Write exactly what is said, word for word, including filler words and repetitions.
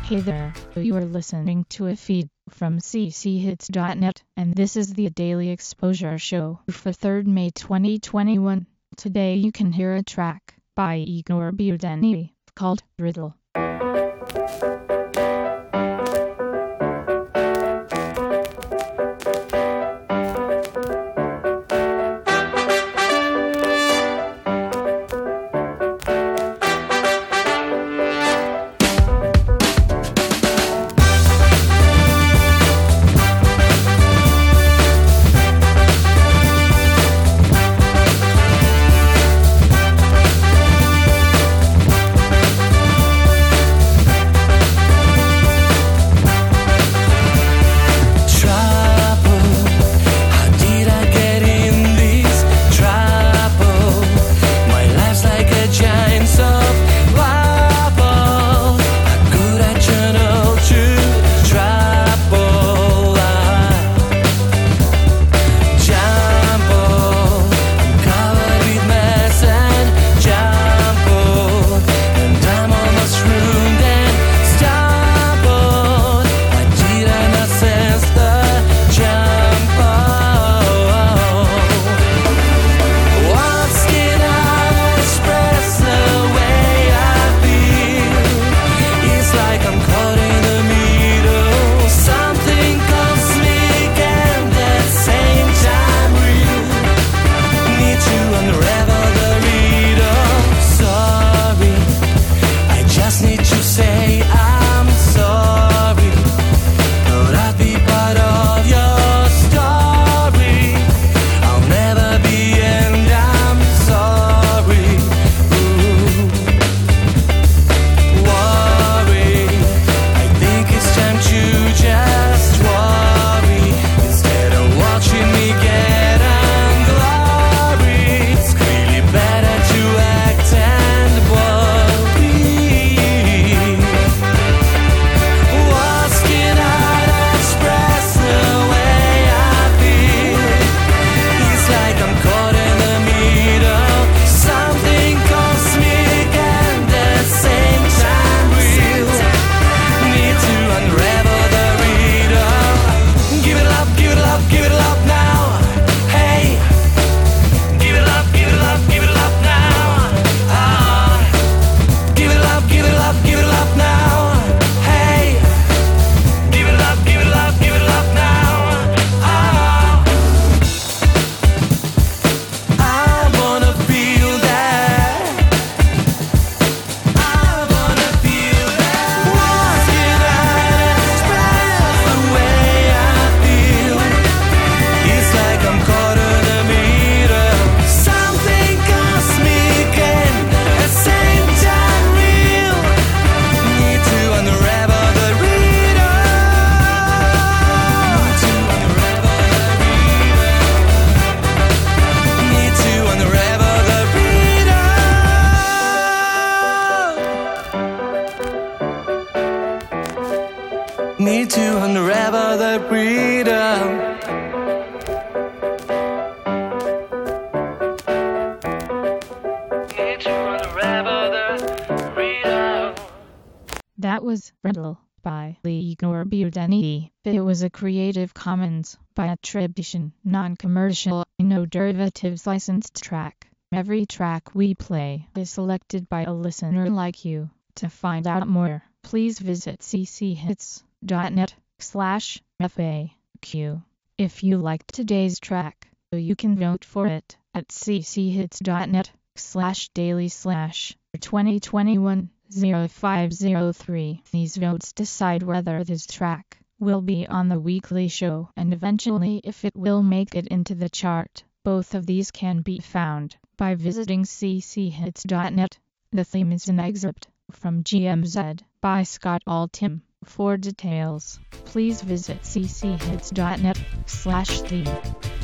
Hey there, you are listening to a feed from c c hits dot net, and this is the Daily Exposure Show for third of May twenty twenty-one. Today you can hear a track by Igor Budeny called Riddle. Need to unravel the freedom. Need to unravel the freedom. That was Riddle by Igor Budeny. It was a Creative Commons by attribution, non-commercial, no derivatives licensed track. Every track we play is selected by a listener like you. To find out more, please visit c c hits dot net slash F A Q. If you liked today's track, you can vote for it at c c hits dot net slash daily slash twenty twenty-one oh five oh three. These votes decide whether this track will be on the weekly show and eventually if it will make it into the chart. Both of these can be found by visiting c c hits dot net. The theme is an excerpt from G M Z by Scott Altham. For details, please visit c c hits dot net slash theme.